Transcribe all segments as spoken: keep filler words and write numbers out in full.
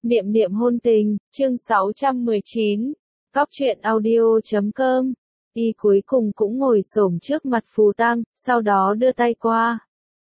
Niệm niệm hôn tình, chương sáu trăm mười chín, Cóc truyện audio chấm com. Y cuối cùng cũng ngồi xổm trước mặt Phù Tăng, sau đó đưa tay qua.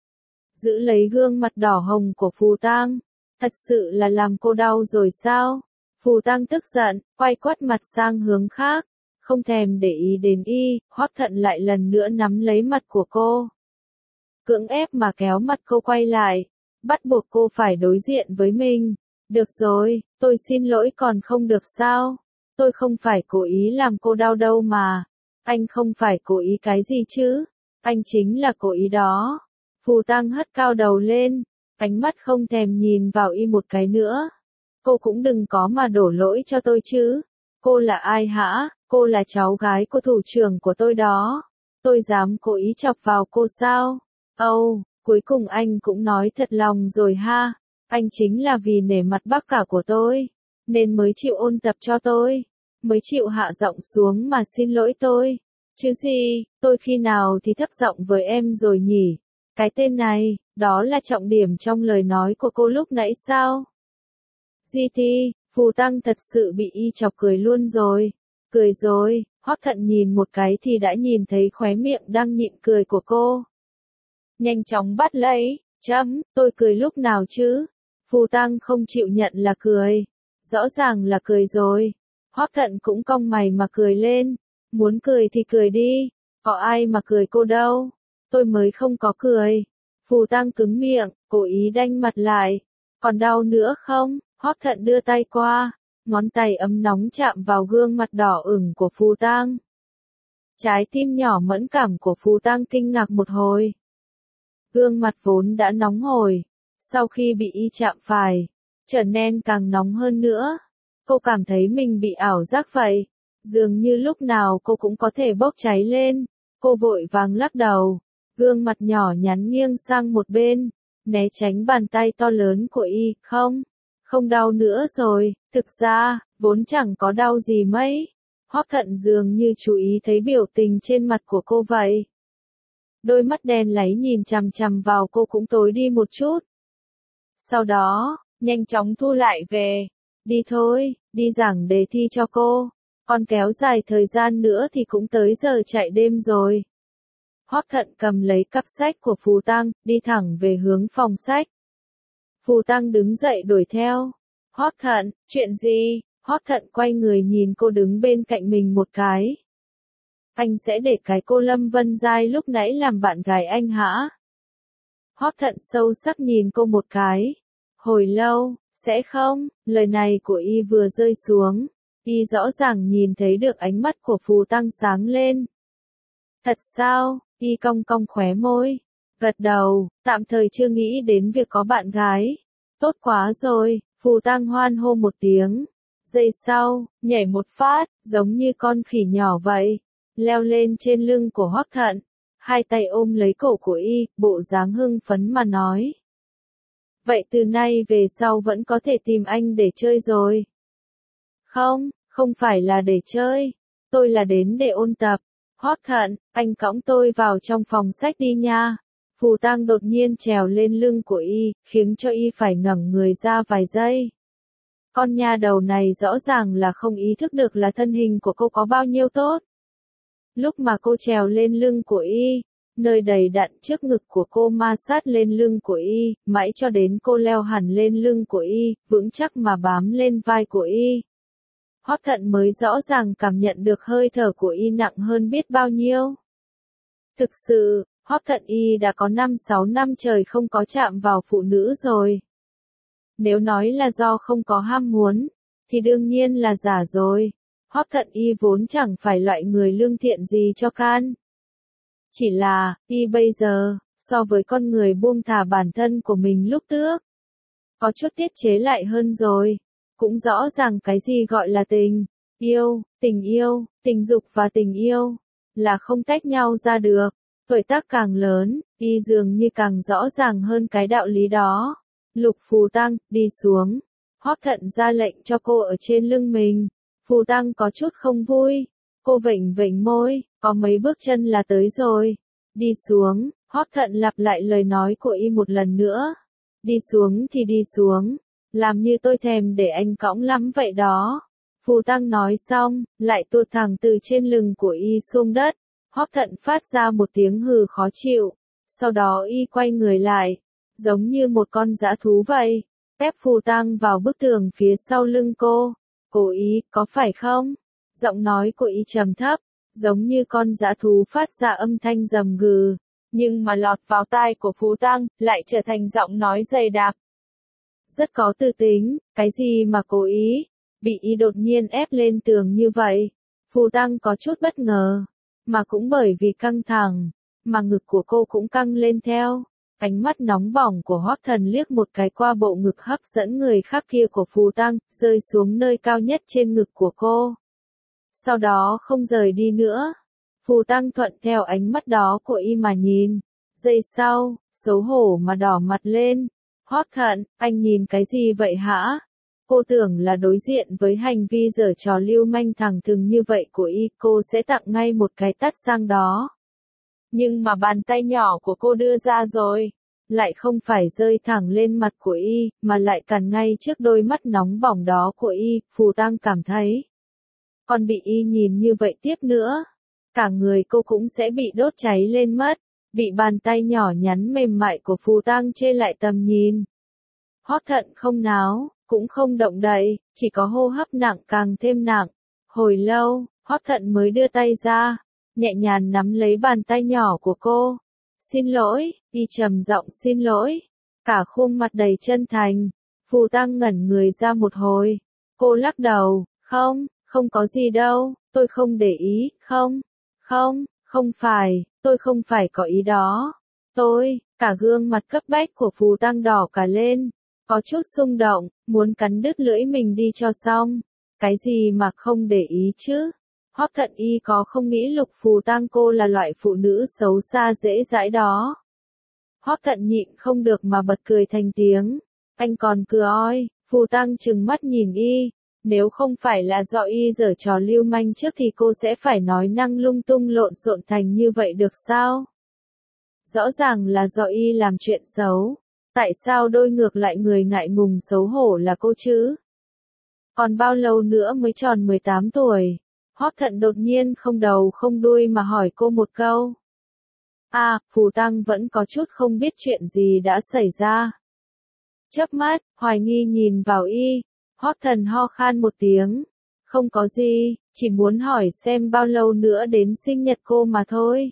Giữ lấy gương mặt đỏ hồng của Phù Tăng. Thật sự là làm cô đau rồi sao? Phù Tăng tức giận, quay quắt mặt sang hướng khác. Không thèm để ý đến y, Hoắc Thận lại lần nữa nắm lấy mặt của cô. Cưỡng ép mà kéo mặt cô quay lại. Bắt buộc cô phải đối diện với mình. Được rồi, tôi xin lỗi còn không được sao? Tôi không phải cố ý làm cô đau đâu mà. Anh không phải cố ý cái gì chứ? Anh chính là cố ý đó. Phù Tăng hất cao đầu lên, ánh mắt không thèm nhìn vào y một cái nữa. Cô cũng đừng có mà đổ lỗi cho tôi chứ. Cô là ai hả? Cô là cháu gái của thủ trưởng của tôi đó. Tôi dám cố ý chọc vào cô sao? Âu, oh, cuối cùng anh cũng nói thật lòng rồi ha. Anh chính là vì nể mặt bác cả của tôi, nên mới chịu ôn tập cho tôi, mới chịu hạ giọng xuống mà xin lỗi tôi. Chứ gì, tôi khi nào thì thấp giọng với em rồi nhỉ? Cái tên này, đó là trọng điểm trong lời nói của cô lúc nãy sao? giê tê, Phù Tăng thật sự bị y chọc cười luôn rồi. Cười rồi, Hoắc Thận nhìn một cái thì đã nhìn thấy khóe miệng đang nhịn cười của cô. Nhanh chóng bắt lấy, chấm, tôi cười lúc nào chứ? Phù Tăng không chịu nhận là cười. Rõ ràng là cười rồi. Hoắc Thận cũng cong mày mà cười lên. Muốn cười thì cười đi. Có ai mà cười cô đâu. Tôi mới không có cười. Phù Tăng cứng miệng, cố ý đanh mặt lại. Còn đau nữa không? Hoắc Thận đưa tay qua. Ngón tay ấm nóng chạm vào gương mặt đỏ ửng của Phù Tăng. Trái tim nhỏ mẫn cảm của Phù Tăng kinh ngạc một hồi. Gương mặt vốn đã nóng hổi. Sau khi bị y chạm phải, trở nên càng nóng hơn nữa. Cô cảm thấy mình bị ảo giác vậy. Dường như lúc nào cô cũng có thể bốc cháy lên. Cô vội vàng lắc đầu. Gương mặt nhỏ nhắn nghiêng sang một bên. Né tránh bàn tay to lớn của y. Không, không đau nữa rồi. Thực ra, vốn chẳng có đau gì mấy. Hoắc Thận dường như chú ý thấy biểu tình trên mặt của cô vậy. Đôi mắt đen láy nhìn chằm chằm vào cô cũng tối đi một chút. Sau đó, nhanh chóng thu lại về. Đi thôi, đi giảng đề thi cho cô. Còn kéo dài thời gian nữa thì cũng tới giờ chạy đêm rồi. Hoắc Thận cầm lấy cặp sách của Phù Tăng, đi thẳng về hướng phòng sách. Phù Tăng đứng dậy đuổi theo. Hoắc Thận, chuyện gì? Hoắc Thận quay người nhìn cô đứng bên cạnh mình một cái. Anh sẽ để cái cô Lâm Vân Giai lúc nãy làm bạn gái anh hả? Hoắc Thận sâu sắc nhìn cô một cái. Hồi lâu, sẽ không, lời này của y vừa rơi xuống. Y rõ ràng nhìn thấy được ánh mắt của Phù Tăng sáng lên. Thật sao? Y cong cong khóe môi. Gật đầu, tạm thời chưa nghĩ đến việc có bạn gái. Tốt quá rồi, Phù Tăng hoan hô một tiếng. Giây sau, nhảy một phát, giống như con khỉ nhỏ vậy. Leo lên trên lưng của Hoắc Thận. Hai tay ôm lấy cổ của y, bộ dáng hưng phấn mà nói. Vậy từ nay về sau vẫn có thể tìm anh để chơi rồi. Không, không phải là để chơi. Tôi là đến để ôn tập. Hoắc Thận, anh cõng tôi vào trong phòng sách đi nha. Phù Tăng đột nhiên trèo lên lưng của y, khiến cho y phải ngẩng người ra vài giây. Con nha đầu này rõ ràng là không ý thức được là thân hình của cô có bao nhiêu tốt. Lúc mà cô trèo lên lưng của y, nơi đầy đặn trước ngực của cô ma sát lên lưng của y, mãi cho đến cô leo hẳn lên lưng của y, vững chắc mà bám lên vai của y. Hoắc Thận mới rõ ràng cảm nhận được hơi thở của y nặng hơn biết bao nhiêu. Thực sự, Hoắc Thận y đã có năm sáu năm trời không có chạm vào phụ nữ rồi. Nếu nói là do không có ham muốn, thì đương nhiên là giả rồi. Hoắc Thận y vốn chẳng phải loại người lương thiện gì cho can. Chỉ là, y bây giờ, so với con người buông thả bản thân của mình lúc trước, có chút tiết chế lại hơn rồi. Cũng rõ ràng cái gì gọi là tình, yêu, tình yêu, tình dục và tình yêu, là không tách nhau ra được. Tuổi tác càng lớn, y dường như càng rõ ràng hơn cái đạo lý đó. Lục Phù Tăng, đi xuống. Hoắc Thận ra lệnh cho cô ở trên lưng mình. Phù Tăng có chút không vui. Cô vểnh vểnh môi, có mấy bước chân là tới rồi. Đi xuống, Hoắc Thận lặp lại lời nói của y một lần nữa. Đi xuống thì đi xuống. làm như tôi thèm để anh cõng lắm vậy đó. Phù Tăng nói xong, lại tuột thẳng từ trên lưng của y xuống đất. Hoắc Thận phát ra một tiếng hừ khó chịu. Sau đó y quay người lại, giống như một con dã thú vậy, ép Phù Tăng vào bức tường phía sau lưng cô. Cố ý, có phải không? Giọng nói của y trầm thấp, giống như con dã thú phát ra âm thanh rầm gừ, nhưng mà lọt vào tai của Phù Tăng, lại trở thành giọng nói dày đặc. Rất có tư tính, cái gì mà cố ý, bị y đột nhiên ép lên tường như vậy. Phù Tăng có chút bất ngờ, mà cũng bởi vì căng thẳng, mà ngực của cô cũng căng lên theo. Ánh mắt nóng bỏng của Hoắc Thần liếc một cái qua bộ ngực hấp dẫn người khác kia của Phù Tăng, rơi xuống nơi cao nhất trên ngực của cô. Sau đó không rời đi nữa. Phù Tăng thuận theo ánh mắt đó của y mà nhìn. Giây sau, xấu hổ mà đỏ mặt lên. Hoắc Thận, anh nhìn cái gì vậy hả? Cô tưởng là đối diện với hành vi giở trò lưu manh thẳng thừng như vậy của y, cô sẽ tặng ngay một cái tát sang đó. Nhưng mà bàn tay nhỏ của cô đưa ra rồi, lại không phải rơi thẳng lên mặt của y, mà lại cản ngay trước đôi mắt nóng bỏng đó của y. Phù Tăng cảm thấy, còn bị y nhìn như vậy tiếp nữa, cả người cô cũng sẽ bị đốt cháy lên mất, bị bàn tay nhỏ nhắn mềm mại của Phù Tăng chê lại tầm nhìn. Hoắc Thận không náo, cũng không động đậy, chỉ có hô hấp nặng càng thêm nặng. Hồi lâu, Hoắc Thận mới đưa tay ra, nhẹ nhàng nắm lấy bàn tay nhỏ của cô. Xin lỗi, y trầm giọng xin lỗi, cả khuôn mặt đầy chân thành. Phù Tăng ngẩn người ra một hồi, cô lắc đầu, không, không có gì đâu, tôi không để ý, không, không, không phải, tôi không phải có ý đó. Tôi, cả gương mặt cấp bách của Phù Tăng đỏ cả lên, có chút xung động, muốn cắn đứt lưỡi mình đi cho xong. Cái gì mà không để ý chứ? Hoắc Thận y có không nghĩ Lục Phù Tăng cô là loại phụ nữ xấu xa dễ dãi đó. Hoắc Thận nhịn không được mà bật cười thành tiếng. Anh còn cười oi. Phù Tăng trừng mắt nhìn y. Nếu không phải là do y giở trò lưu manh trước thì cô sẽ phải nói năng lung tung lộn xộn thành như vậy được sao? Rõ ràng là do y làm chuyện xấu. Tại sao đôi ngược lại người ngại ngùng xấu hổ là cô chứ? Còn bao lâu nữa mới tròn mười tám tuổi? Hoắc Thận đột nhiên không đầu không đuôi mà hỏi cô một câu. À, Phù Tăng vẫn có chút không biết chuyện gì đã xảy ra. Chớp mắt, hoài nghi nhìn vào y. Hoắc Thần ho khan một tiếng. Không có gì, chỉ muốn hỏi xem bao lâu nữa đến sinh nhật cô mà thôi.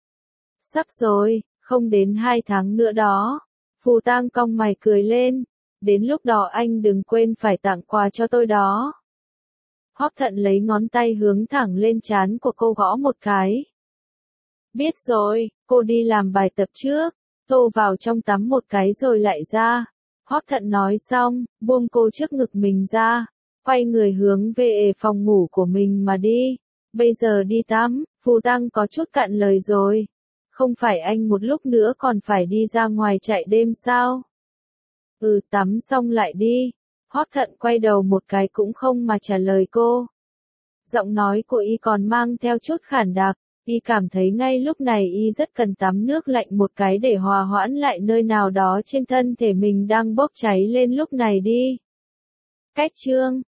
Sắp rồi, không đến hai tháng nữa đó. Phù Tăng cong mày cười lên. Đến lúc đó anh đừng quên phải tặng quà cho tôi đó. Hoắc Thận lấy ngón tay hướng thẳng lên trán của cô gõ một cái. Biết rồi, cô đi làm bài tập trước, tô vào trong tắm một cái rồi lại ra. Hoắc Thận nói xong, buông cô trước ngực mình ra, quay người hướng về phòng ngủ của mình mà đi. Bây giờ đi tắm, Phù Tăng có chút cạn lời rồi. Không phải anh một lúc nữa còn phải đi ra ngoài chạy đêm sao? Ừ, tắm xong lại đi. Hoắc Thận quay đầu một cái cũng không mà trả lời cô. Giọng nói của y còn mang theo chút khản đặc, y cảm thấy ngay lúc này y rất cần tắm nước lạnh một cái để hòa hoãn lại nơi nào đó trên thân thể mình đang bốc cháy lên lúc này đi. Cách chương